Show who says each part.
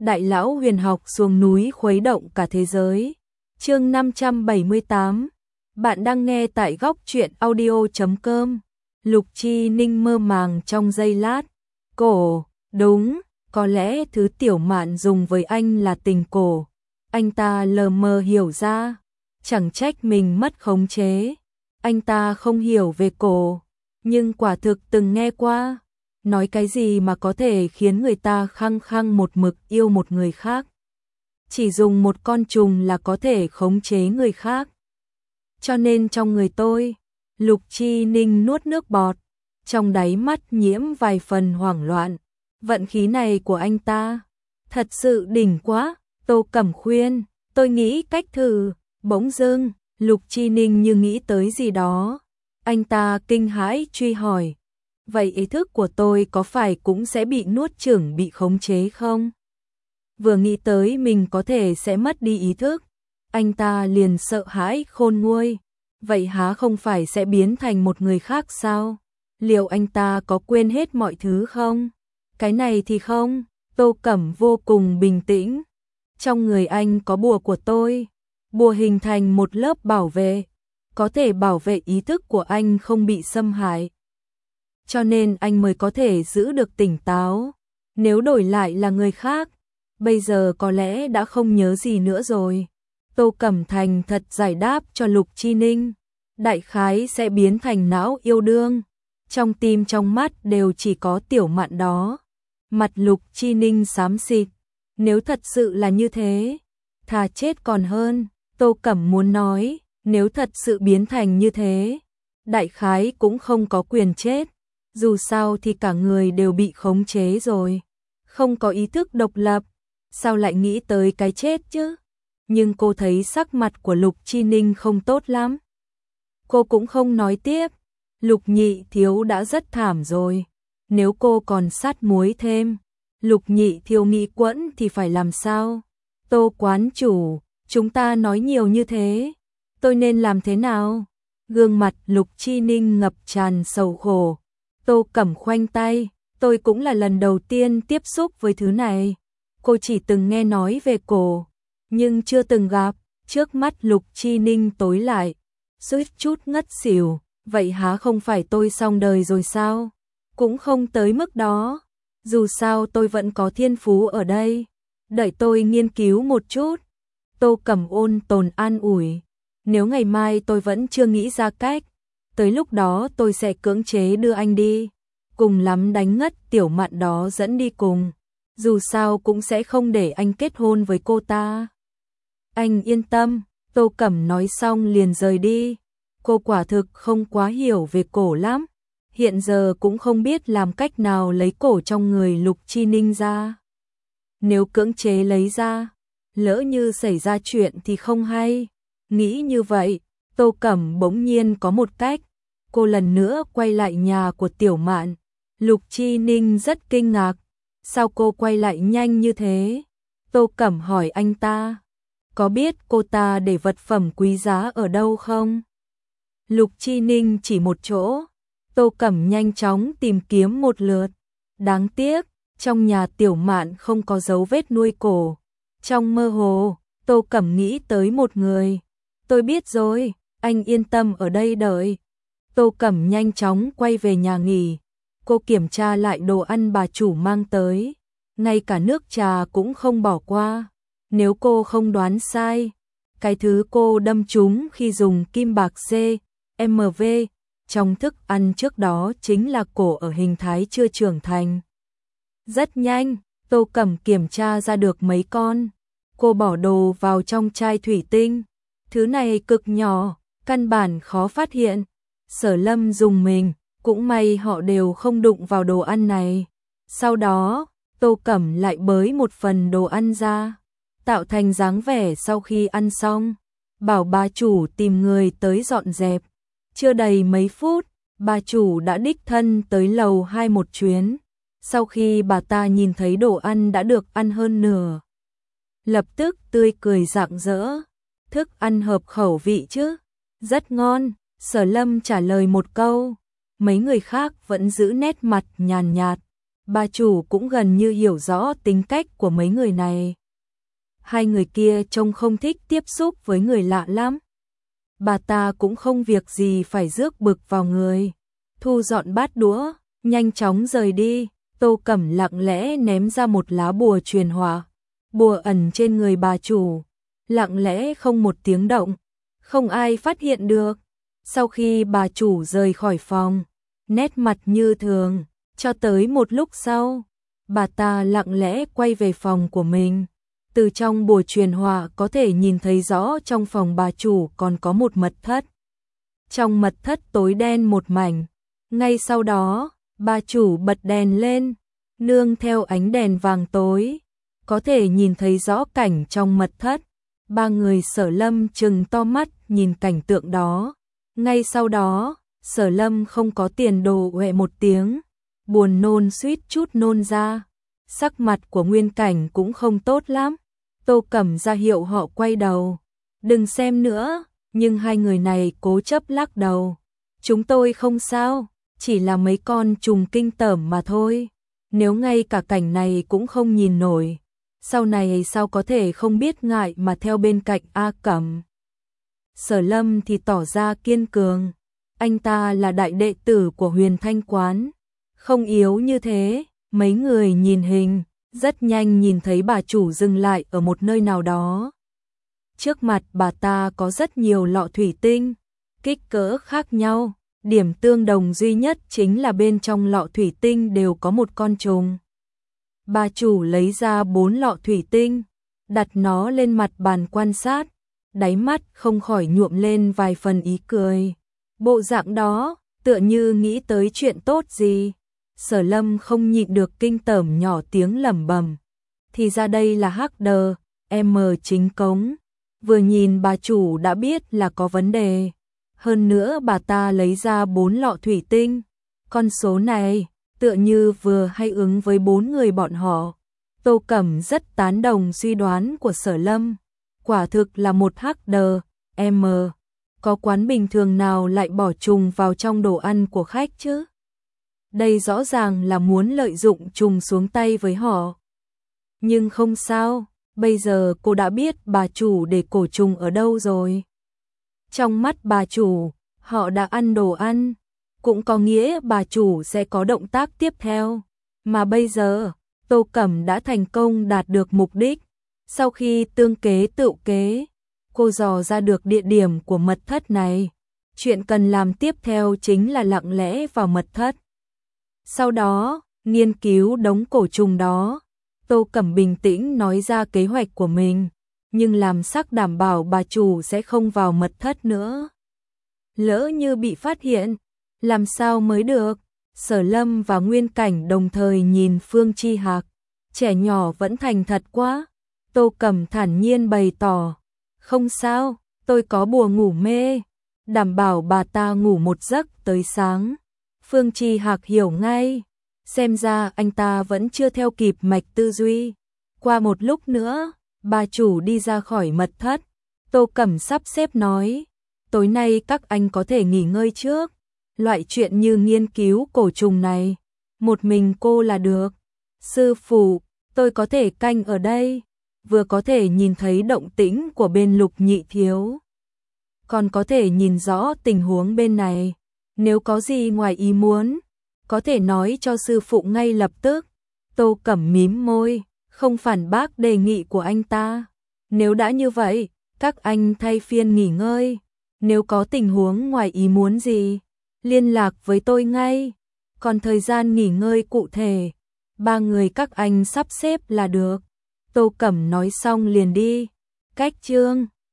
Speaker 1: Đại lão huyền học xuống núi khuấy động cả thế giới. Chương 578. Bạn đang nghe tại góc truyện audio.com. Lục Chi Ninh mơ màng trong giây lát. Cổ, đúng, có lẽ thứ Tiểu Mạn dùng với anh là tình cổ. Anh ta lờ mờ hiểu ra, chẳng trách mình mất khống chế. Anh ta không hiểu về cổ, nhưng quả thực từng nghe qua. Nói cái gì mà có thể khiến người ta khăng khăng một mực yêu một người khác. Chỉ dùng một con trùng là có thể khống chế người khác. Cho nên trong người tôi, Lục Chi Ninh nuốt nước bọt, trong đáy mắt nhiễm vài phần hoảng loạn. Vận khí này của anh ta, thật sự đỉnh quá. Tô Cẩm khuyên, tôi nghĩ cách thử. Bỗng dưng, Lục Chi Ninh như nghĩ tới gì đó. Anh ta kinh hãi truy hỏi, vậy ý thức của tôi có phải cũng sẽ bị nuốt chửng, bị khống chế không? Vừa nghĩ tới mình có thể sẽ mất đi ý thức, anh ta liền sợ hãi khôn nguôi. Vậy há không phải sẽ biến thành một người khác sao? Liệu anh ta có quên hết mọi thứ không? Cái này thì không. Tô Cẩm vô cùng bình tĩnh. Trong người anh có bùa của tôi. Bùa hình thành một lớp bảo vệ, có thể bảo vệ ý thức của anh không bị xâm hại. Cho nên anh mới có thể giữ được tỉnh táo. Nếu đổi lại là người khác, bây giờ có lẽ đã không nhớ gì nữa rồi. Tô Cẩm thành thật giải đáp cho Lục Chi Ninh. Đại khái sẽ biến thành não yêu đương. Trong tim trong mắt đều chỉ có Tiểu Mạn đó. Mặt Lục Chi Ninh xám xịt. Nếu thật sự là như thế, thà chết còn hơn. Tô Cẩm muốn nói, nếu thật sự biến thành như thế, đại khái cũng không có quyền chết. Dù sao thì cả người đều bị khống chế rồi, không có ý thức độc lập, sao lại nghĩ tới cái chết chứ? Nhưng cô thấy sắc mặt của Lục Chi Ninh không tốt lắm. Cô cũng không nói tiếp, Lục Nhị Thiếu đã rất thảm rồi. Nếu cô còn sát muối thêm, Lục Nhị Thiếu nghĩ quẫn thì phải làm sao? Tô quán chủ, chúng ta nói nhiều như thế, tôi nên làm thế nào? Gương mặt Lục Chi Ninh ngập tràn sầu khổ. Tô Cẩm khoanh tay, tôi cũng là lần đầu tiên tiếp xúc với thứ này. Cô chỉ từng nghe nói về cổ, nhưng chưa từng gặp. Trước mắt Lục Chi Ninh tối lại, suýt chút ngất xỉu. Vậy há không phải tôi xong đời rồi sao? Cũng không tới mức đó. Dù sao tôi vẫn có thiên phú ở đây. Đợi tôi nghiên cứu một chút. Tô Cẩm ôn tồn an ủi. Nếu ngày mai tôi vẫn chưa nghĩ ra cách, tới lúc đó tôi sẽ cưỡng chế đưa anh đi. Cùng lắm đánh ngất Tiểu Mạn đó dẫn đi cùng. Dù sao cũng sẽ không để anh kết hôn với cô ta. Anh yên tâm. Tô Cẩm nói xong liền rời đi. Cô quả thực không quá hiểu về cổ lắm. Hiện giờ cũng không biết làm cách nào lấy cổ trong người Lục Chi Ninh ra. Nếu cưỡng chế lấy ra, lỡ như xảy ra chuyện thì không hay. Nghĩ như vậy, Tô Cẩm bỗng nhiên có một cách. Cô lần nữa quay lại nhà của Tiểu Mạn. Lục Chi Ninh rất kinh ngạc. Sao cô quay lại nhanh như thế? Tô Cẩm hỏi anh ta. Có biết cô ta để vật phẩm quý giá ở đâu không? Lục Chi Ninh chỉ một chỗ. Tô Cẩm nhanh chóng tìm kiếm một lượt. Đáng tiếc, trong nhà Tiểu Mạn không có dấu vết nuôi cổ. Trong mơ hồ, Tô Cẩm nghĩ tới một người. Tôi biết rồi, anh yên tâm ở đây đợi. Tô Cẩm nhanh chóng quay về nhà nghỉ. Cô kiểm tra lại đồ ăn bà chủ mang tới. Ngay cả nước trà cũng không bỏ qua. Nếu cô không đoán sai, cái thứ cô đâm trúng khi dùng kim bạc CMV trong thức ăn trước đó chính là cổ ở hình thái chưa trưởng thành. Rất nhanh, Tô Cẩm kiểm tra ra được mấy con. Cô bỏ đồ vào trong chai thủy tinh. Thứ này cực nhỏ, căn bản khó phát hiện. Sở Lâm dùng mình, cũng may họ đều không đụng vào đồ ăn này. Sau đó, Tô Cẩm lại bới một phần đồ ăn ra, tạo thành dáng vẻ sau khi ăn xong. Bảo bà chủ tìm người tới dọn dẹp. Chưa đầy mấy phút, bà chủ đã đích thân tới lầu 2 một chuyến. Sau khi bà ta nhìn thấy đồ ăn đã được ăn hơn nửa, lập tức tươi cười rạng rỡ. Thức ăn hợp khẩu vị chứ? Rất ngon. Sở Lâm trả lời một câu. Mấy người khác vẫn giữ nét mặt nhàn nhạt. bà chủ cũng gần như hiểu rõ tính cách của mấy người này. Hai người kia trông không thích tiếp xúc với người lạ lắm. Bà ta cũng không việc gì phải rước bực vào người. Thu dọn bát đũa, nhanh chóng rời đi. Tô Cẩm lặng lẽ ném ra một lá bùa truyền hỏa. Bùa ẩn trên người bà chủ, lặng lẽ không một tiếng động, không ai phát hiện được. Sau khi bà chủ rời khỏi phòng, nét mặt như thường, cho tới một lúc sau, bà ta lặng lẽ quay về phòng của mình. Từ trong bùa truyền hỏa có thể nhìn thấy rõ trong phòng bà chủ còn có một mật thất. Trong mật thất tối đen một mảnh. Ngay sau đó, bà chủ bật đèn lên, nương theo ánh đèn vàng tối, có thể nhìn thấy rõ cảnh trong mật thất. Ba người Sở Lâm trừng to mắt nhìn cảnh tượng đó. Ngay sau đó, Sở Lâm không có tiền đồ huệ một tiếng, buồn nôn suýt chút nôn ra. Sắc mặt của Nguyên Cảnh cũng không tốt lắm. Tô Cẩm ra hiệu họ quay đầu. Đừng xem nữa, nhưng hai người này cố chấp lắc đầu. Chúng tôi không sao, chỉ là mấy con trùng kinh tởm mà thôi. Nếu ngay cả cảnh này cũng không nhìn nổi, sau này sao có thể không biết ngại mà theo bên cạnh A Cẩm. Sở Lâm thì tỏ ra kiên cường. Anh ta là đại đệ tử của Huyền Thanh Quán, không yếu như thế. Mấy người nhìn hình, rất nhanh nhìn thấy bà chủ dừng lại ở một nơi nào đó. Trước mặt bà ta có rất nhiều lọ thủy tinh, kích cỡ khác nhau. Điểm tương đồng duy nhất chính là bên trong lọ thủy tinh đều có một con trùng. Bà chủ lấy ra 4 lọ thủy tinh, đặt nó lên mặt bàn quan sát, đáy mắt không khỏi nhuộm lên vài phần ý cười. Bộ dạng đó, tựa như nghĩ tới chuyện tốt gì. Sở Lâm không nhịn được kinh tởm nhỏ tiếng lẩm bẩm. Thì ra đây là hắc đờ, chính cống. Vừa nhìn bà chủ đã biết là có vấn đề. Hơn nữa bà ta lấy ra 4 lọ thủy tinh. Con số này, tựa như vừa hay ứng với 4 người bọn họ. Tô Cẩm rất tán đồng suy đoán của Sở Lâm. Quả thực là một hắc đờ, có quán bình thường nào lại bỏ trùng vào trong đồ ăn của khách chứ? Đây rõ ràng là muốn lợi dụng trùng xuống tay với họ. Nhưng không sao, bây giờ cô đã biết bà chủ để cổ trùng ở đâu rồi. Trong mắt bà chủ, họ đã ăn đồ ăn, cũng có nghĩa bà chủ sẽ có động tác tiếp theo. Mà bây giờ, Tô Cẩm đã thành công đạt được mục đích. Sau khi tương kế tựu kế, cô dò ra được địa điểm của mật thất này. Chuyện cần làm tiếp theo chính là lặng lẽ vào mật thất. Sau đó, nghiên cứu đống cổ trùng đó. Tô Cẩm bình tĩnh nói ra kế hoạch của mình, nhưng làm sắc đảm bảo bà chủ sẽ không vào mật thất nữa. Lỡ như bị phát hiện, làm sao mới được? Sở Lâm và Nguyên Cảnh đồng thời nhìn Phương Chi Hạc. Trẻ nhỏ vẫn thành thật quá. Tô Cẩm thản nhiên bày tỏ. Không sao, tôi có bùa ngủ mê, đảm bảo bà ta ngủ một giấc tới sáng. Phương Chi Hạc hiểu ngay. Xem ra anh ta vẫn chưa theo kịp mạch tư duy. Qua một lúc nữa, bà chủ đi ra khỏi mật thất. Tô Cẩm sắp xếp nói. Tối nay các anh có thể nghỉ ngơi trước. Loại chuyện như nghiên cứu cổ trùng này, một mình cô là được. Sư phụ, tôi có thể canh ở đây, vừa có thể nhìn thấy động tĩnh của bên Lục Nhị thiếu, còn có thể nhìn rõ tình huống bên này. Nếu có gì ngoài ý muốn, có thể nói cho sư phụ ngay lập tức. Tô Cẩm mím môi, không phản bác đề nghị của anh ta. Nếu đã như vậy, các anh thay phiên nghỉ ngơi. Nếu có tình huống ngoài ý muốn gì, liên lạc với tôi ngay. Còn thời gian nghỉ ngơi cụ thể, 3 người các anh sắp xếp là được. Tô Cẩm nói xong liền đi. Cách chương